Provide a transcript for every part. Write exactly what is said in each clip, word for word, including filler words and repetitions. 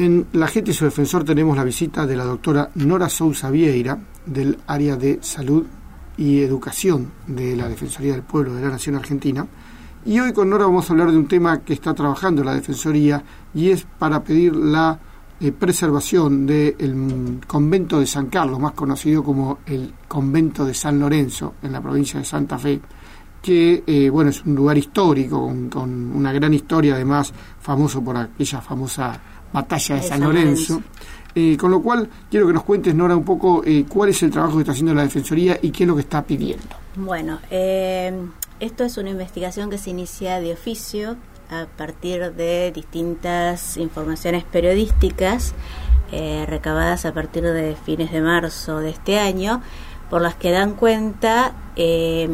En La Gente y su Defensor tenemos la visita de la doctora Nora Sousa Vieira, del área de Salud y Educación de la Defensoría del Pueblo de la Nación Argentina. Y hoy con Nora vamos a hablar de un tema que está trabajando la Defensoría, y es para pedir la eh, preservación del convento de San Carlos, más conocido como el convento de San Lorenzo, en la provincia de Santa Fe, que eh, bueno, es un lugar histórico, con, con una gran historia, además famoso por aquella famosa batalla de, de San, San Lorenzo. Lorenzo. Eh, con lo cual, quiero que nos cuentes, Nora, un poco eh, cuál es el trabajo que está haciendo la Defensoría y qué es lo que está pidiendo. Bueno, eh, esto es una investigación que se inicia de oficio a partir de distintas informaciones periodísticas eh, recabadas a partir de fines de marzo de este año, por las que dan cuenta eh,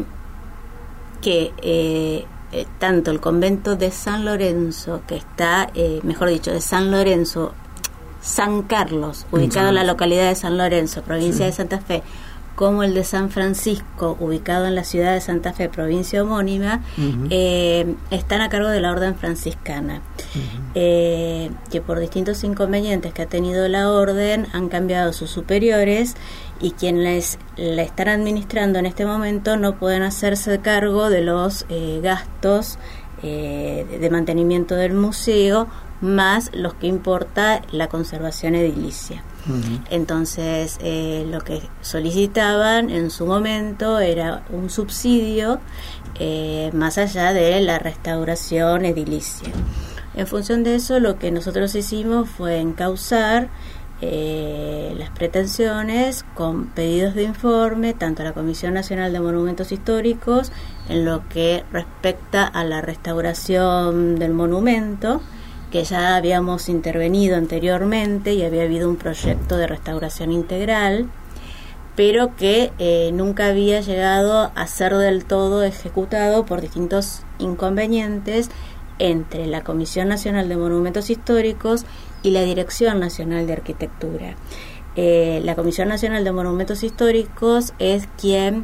que eh, eh, tanto el convento de San Lorenzo, que está, eh, mejor dicho, de San Lorenzo, San Carlos, ubicado en la localidad de San Lorenzo, provincia sí. de Santa Fe, como el de San Francisco, ubicado en la ciudad de Santa Fe, provincia homónima, uh-huh. eh, están a cargo de la Orden Franciscana, uh-huh. eh, que por distintos inconvenientes que ha tenido la Orden han cambiado sus superiores, y quienes la están administrando en este momento no pueden hacerse cargo de los eh, gastos eh, de mantenimiento del museo, más los que importa la conservación edilicia. Uh-huh. Entonces, eh, lo que solicitaban en su momento era un subsidio eh, más allá de la restauración edilicia. En función de eso, lo que nosotros hicimos fue encauzar eh, las pretensiones con pedidos de informe tanto a la Comisión Nacional de Monumentos Históricos en lo que respecta a la restauración del monumento, que ya habíamos intervenido anteriormente y había habido un proyecto de restauración integral, pero que eh, nunca había llegado a ser del todo ejecutado por distintos inconvenientes entre la Comisión Nacional de Monumentos Históricos y la Dirección Nacional de Arquitectura. Eh, la Comisión Nacional de Monumentos Históricos es quien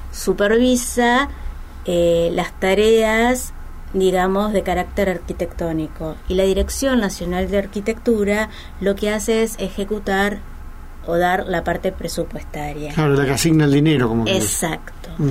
supervisa eh, las tareas, digamos, de carácter arquitectónico, y la Dirección Nacional de Arquitectura lo que hace es ejecutar o dar la parte presupuestaria. Claro, la que asigna el dinero, como que exacto. Uh-huh.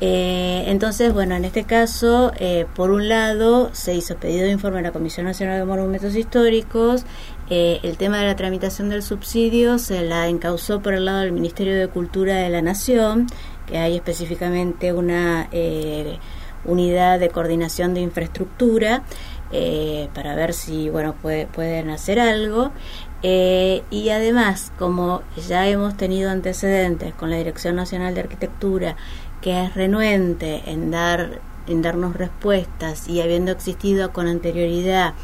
Eh, entonces, bueno, en este caso, eh, por un lado, se hizo pedido de informe a la Comisión Nacional de Monumentos Históricos. Eh, el tema de la tramitación del subsidio se la encauzó por el lado del Ministerio de Cultura de la Nación, que hay específicamente una eh, unidad de coordinación de infraestructura eh, para ver si bueno puede, pueden hacer algo, eh, y además, como ya hemos tenido antecedentes con la Dirección Nacional de Arquitectura, que es renuente en dar en darnos respuestas, y habiendo existido con anterioridad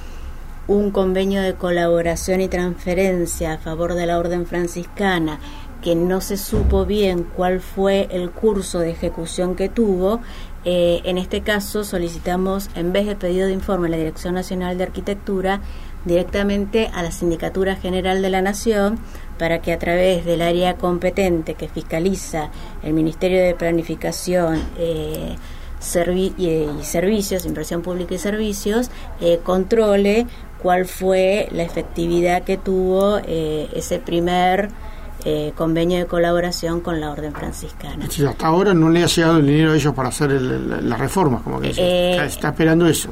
un convenio de colaboración y transferencia a favor de la Orden Franciscana, que no se supo bien cuál fue el curso de ejecución que tuvo. Eh, en este caso solicitamos, en vez de pedido de informe a la Dirección Nacional de Arquitectura, directamente a la Sindicatura General de la Nación, para que a través del área competente que fiscaliza el Ministerio de Planificación eh, servi- y, y Servicios, Inversión Pública y Servicios, eh, controle cuál fue la efectividad que tuvo eh, ese primer Eh, convenio de colaboración con la Orden Franciscana. Sí, hasta ahora no le ha llegado el dinero a ellos para hacer el, el, la reforma, como que eh, está, está esperando eso.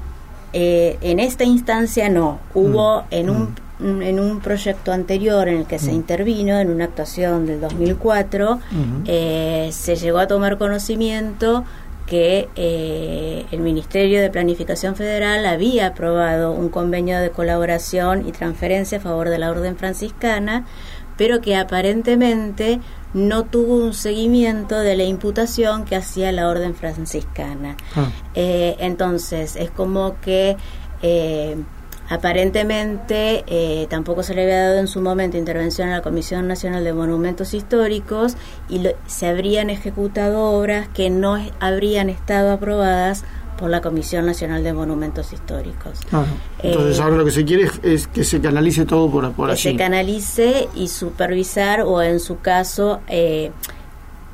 Eh, en esta instancia no. Hubo mm. en un mm. en un proyecto anterior en el que mm. se intervino, en una actuación del dos mil cuatro, mm-hmm. eh, se llegó a tomar conocimiento que eh, el Ministerio de Planificación Federal había aprobado un convenio de colaboración y transferencia a favor de la Orden Franciscana, pero que aparentemente no tuvo un seguimiento de la imputación que hacía la Orden Franciscana. Ah. Eh, entonces, es como que eh, aparentemente eh, tampoco se le había dado en su momento intervención a la Comisión Nacional de Monumentos Históricos, y lo, se habrían ejecutado obras que no habrían estado aprobadas por la Comisión Nacional de Monumentos Históricos. Ah, entonces eh, ahora lo que se quiere es, es que se canalice todo por, por que allí. Que se canalice y supervisar, o en su caso eh,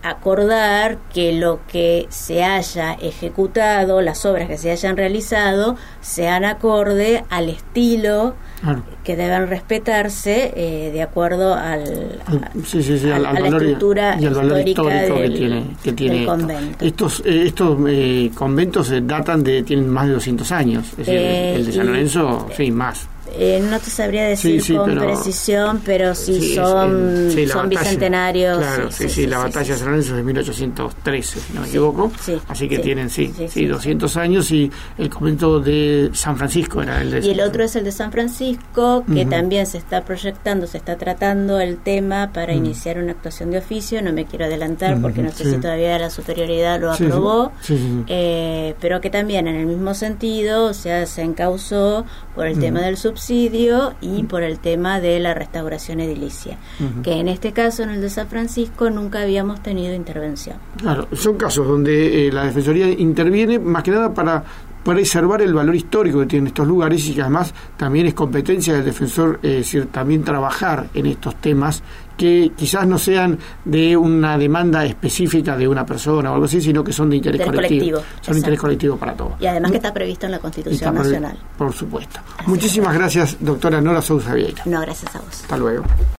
acordar que lo que se haya ejecutado, las obras que se hayan realizado, sean acorde al estilo claro. que deben respetarse eh, de acuerdo al, al, sí, sí, sí, a, al, a al la valor, estructura y al valor histórica histórico del, que tiene, que tiene del convento. Estos, eh, estos eh, conventos datan de, tienen más de doscientos años, es decir, eh, el de San Lorenzo, sí, más. Eh, no te sabría decir sí, sí, con pero, precisión, pero sí, sí son, sí, son batalla, bicentenarios. Claro, sí, sí, sí, sí la sí, batalla de San Lorenzo es de mil ochocientos trece, si no me equivoco. Sí, así que sí, tienen, sí, sí, sí, doscientos años. Y el convento de San Francisco era el de Y el otro es el de San Francisco, que uh-huh. también se está proyectando, se está tratando el tema para uh-huh. iniciar una actuación de oficio. No me quiero adelantar uh-huh. porque no sé sí. si todavía la superioridad lo sí, aprobó, sí, sí, sí. Eh, pero que también en el mismo sentido, o sea, se encauzó por el uh-huh. tema del subsidio y por el tema de la restauración edilicia, uh-huh. que en este caso, en el de San Francisco, nunca habíamos tenido intervención. Claro, son casos donde eh, la Defensoría interviene más que nada para preservar el valor histórico que tienen estos lugares, y que además también es competencia del defensor, eh, es decir, también trabajar en estos temas que quizás no sean de una demanda específica de una persona o algo así, sino que son de interés, interés colectivo. colectivo. Son Exacto. interés colectivo para todos. Y además que está previsto en la Constitución Nacional. Por supuesto. Así Muchísimas es. gracias, doctora Nora Sousa Vieira. No, gracias a vos. Hasta luego.